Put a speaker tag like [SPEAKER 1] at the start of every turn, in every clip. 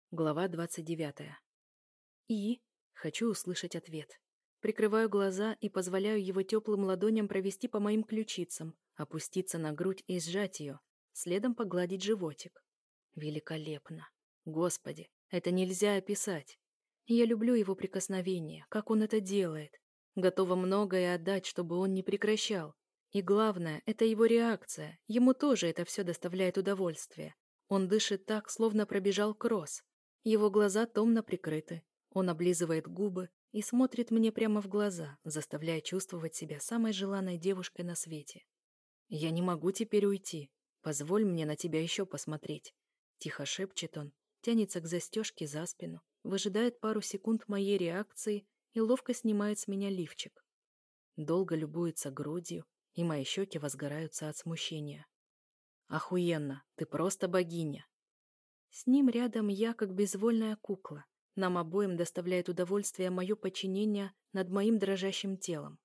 [SPEAKER 1] Глава 29. И хочу услышать ответ. Прикрываю глаза и позволяю его теплым ладоням провести по моим ключицам, опуститься на грудь и сжать ее, следом погладить животик. Великолепно. Господи, это нельзя описать. Я люблю его прикосновения, как он это делает. Готова многое отдать, чтобы он не прекращал. И главное, это его реакция. Ему тоже это все доставляет удовольствие. Он дышит так, словно пробежал кросс. Его глаза томно прикрыты. Он облизывает губы и смотрит мне прямо в глаза, заставляя чувствовать себя самой желанной девушкой на свете. «Я не могу теперь уйти. Позволь мне на тебя еще посмотреть». Тихо шепчет он, тянется к застежке за спину, выжидает пару секунд моей реакции и ловко снимает с меня лифчик. Долго любуется грудью, и мои щеки возгораются от смущения. «Охуенно! Ты просто богиня!» С ним рядом я, как безвольная кукла. Нам обоим доставляет удовольствие мое подчинение над моим дрожащим телом.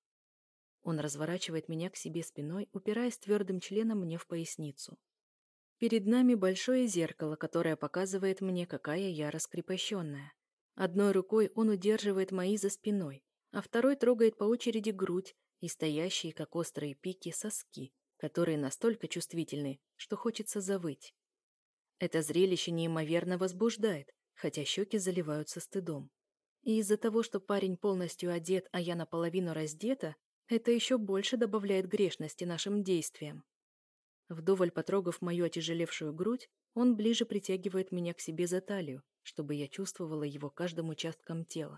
[SPEAKER 1] Он разворачивает меня к себе спиной, упираясь твердым членом мне в поясницу. Перед нами большое зеркало, которое показывает мне, какая я раскрепощенная. Одной рукой он удерживает мои за спиной, а второй трогает по очереди грудь и стоящие, как острые пики, соски, которые настолько чувствительны, что хочется завыть. Это зрелище неимоверно возбуждает, хотя щеки заливаются стыдом. И из-за того, что парень полностью одет, а я наполовину раздета, это еще больше добавляет грешности нашим действиям. Вдоволь потрогав мою отяжелевшую грудь, он ближе притягивает меня к себе за талию, чтобы я чувствовала его каждым участком тела.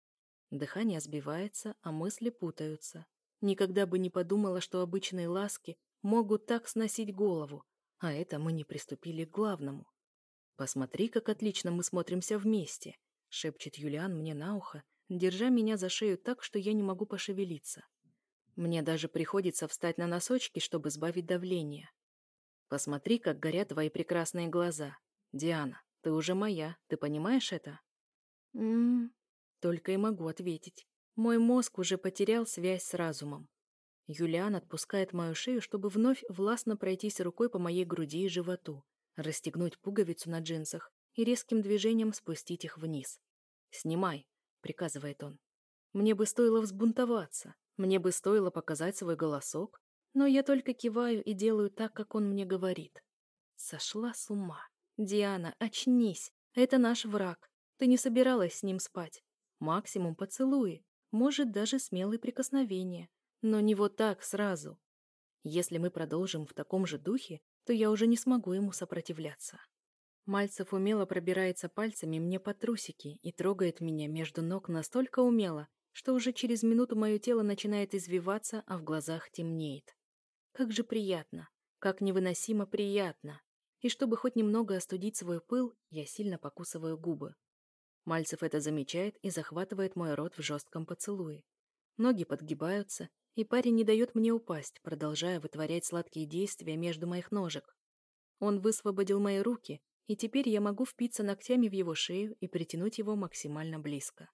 [SPEAKER 1] Дыхание сбивается, а мысли путаются. Никогда бы не подумала, что обычные ласки могут так сносить голову, а это мы не приступили к главному. «Посмотри, как отлично мы смотримся вместе», — шепчет Юлиан мне на ухо, держа меня за шею так, что я не могу пошевелиться. Мне даже приходится встать на носочки, чтобы сбавить давление. «Посмотри, как горят твои прекрасные глаза. Диана, ты уже моя, ты понимаешь это?» «М-м-м», только и могу ответить. Мой мозг уже потерял связь с разумом. Юлиан отпускает мою шею, чтобы вновь властно пройтись рукой по моей груди и животу, расстегнуть пуговицу на джинсах и резким движением спустить их вниз. «Снимай», — приказывает он. Мне бы стоило взбунтоваться, мне бы стоило показать свой голосок, но я только киваю и делаю так, как он мне говорит. Сошла с ума. «Диана, очнись, это наш враг. Ты не собиралась с ним спать. Максимум поцелуи, может, даже смелые прикосновения. Но не вот так сразу. Если мы продолжим в таком же духе, то я уже не смогу ему сопротивляться». Мальцев умело пробирается пальцами мне по трусики и трогает меня между ног настолько умело, что уже через минуту мое тело начинает извиваться, а в глазах темнеет. Как же приятно, как невыносимо приятно. И чтобы хоть немного остудить свой пыл, я сильно покусываю губы. Мальцев это замечает и захватывает мой рот в жестком поцелуе. Ноги подгибаются, и парень не дает мне упасть, продолжая вытворять сладкие действия между моих ножек. Он высвободил мои руки, и теперь я могу впиться ногтями в его шею и притянуть его максимально близко.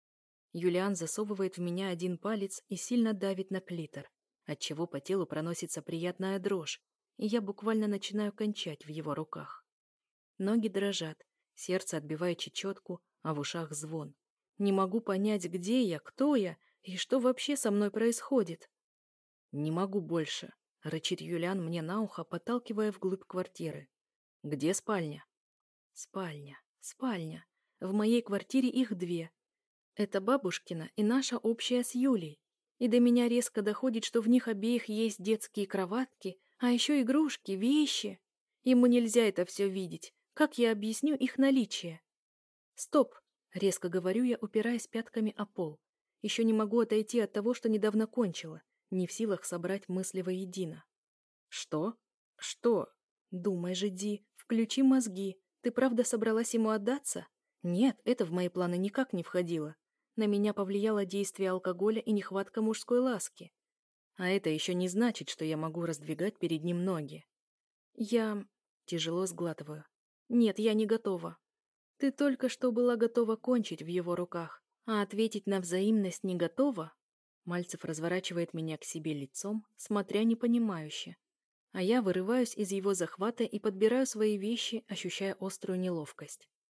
[SPEAKER 1] Юлиан засовывает в меня один палец и сильно давит на клитор, отчего по телу проносится приятная дрожь, и я буквально начинаю кончать в его руках. Ноги дрожат, сердце отбивает чечетку, а в ушах звон. Не могу понять, где я, кто я и что вообще со мной происходит. «Не могу больше», — рычит Юлиан мне на ухо, подталкивая вглубь квартиры. «Где спальня?» «Спальня, спальня. В моей квартире их две. Это бабушкина и наша общая с Юлей. И до меня резко доходит, что в них обеих есть детские кроватки, а еще игрушки, вещи. Ему нельзя это все видеть. Как я объясню их наличие?» «Стоп!» — резко говорю я, упираясь пятками о пол. Еще не могу отойти от того, что недавно кончила, не в силах собрать мысли воедино. «Что? Что?» «Думай же, Ди, включи мозги. Ты правда собралась ему отдаться?» «Нет, это в мои планы никак не входило. На меня повлияло действие алкоголя и нехватка мужской ласки. А это еще не значит, что я могу раздвигать перед ним ноги. Я... Тяжело сглатываю. Нет, я не готова. Ты только что была готова кончить в его руках, а ответить на взаимность не готова?» Мальцев разворачивает меня к себе лицом, смотря непонимающе. А я вырываюсь из его захвата и подбираю свои вещи, ощущая острую неловкость.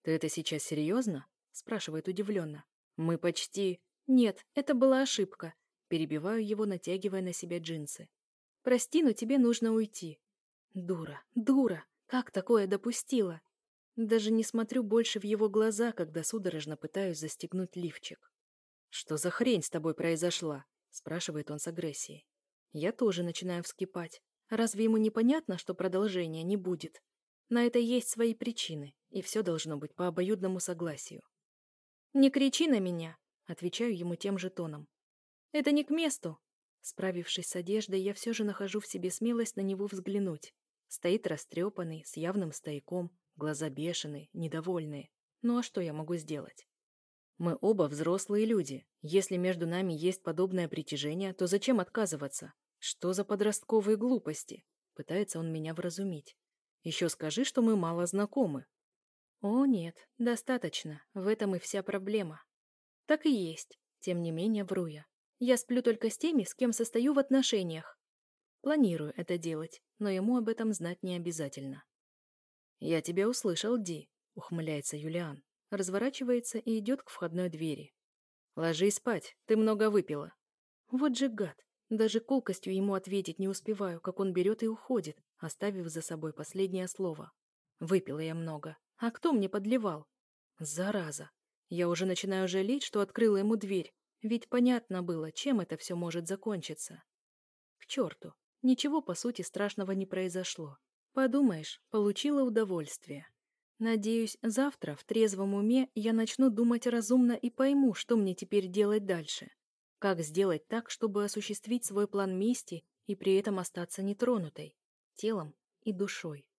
[SPEAKER 1] «Ты это сейчас серьезно?» — спрашивает удивленно. «Мы почти...» «Нет, это была ошибка». Перебиваю его, натягивая на себя джинсы. «Прости, но тебе нужно уйти». Дура, дура, как такое допустила? Даже не смотрю больше в его глаза, когда судорожно пытаюсь застегнуть лифчик. «Что за хрень с тобой произошла?» — спрашивает он с агрессией. Я тоже начинаю вскипать. Разве ему не понятно, что продолжения не будет? На это есть свои причины, и все должно быть по обоюдному согласию. «Не кричи на меня!» — отвечаю ему тем же тоном. «Это не к месту!» Справившись с одеждой, я все же нахожу в себе смелость на него взглянуть. Стоит растрепанный, с явным стояком, глаза бешеные, недовольные. Ну а что я могу сделать? Мы оба взрослые люди. Если между нами есть подобное притяжение, то зачем отказываться? Что за подростковые глупости? Пытается он меня вразумить. Еще скажи, что мы мало знакомы. О, нет, достаточно. В этом и вся проблема. Так и есть. Тем не менее, вру я. Я сплю только с теми, с кем состою в отношениях. Планирую это делать, но ему об этом знать не обязательно. «Я тебя услышал, Ди», — ухмыляется Юлиан. Разворачивается и идет к входной двери. «Ложись спать, ты много выпила». Вот же гад. Даже колкостью ему ответить не успеваю, как он берет и уходит, оставив за собой последнее слово. Выпила я много. А кто мне подливал? Зараза. Я уже начинаю жалеть, что открыла ему дверь, ведь понятно было, чем это все может закончиться. К черту. Ничего, по сути, страшного не произошло. Подумаешь, получила удовольствие. Надеюсь, завтра в трезвом уме я начну думать разумно и пойму, что мне теперь делать дальше. Как сделать так, чтобы осуществить свой план мести и при этом остаться нетронутой, телом и душой.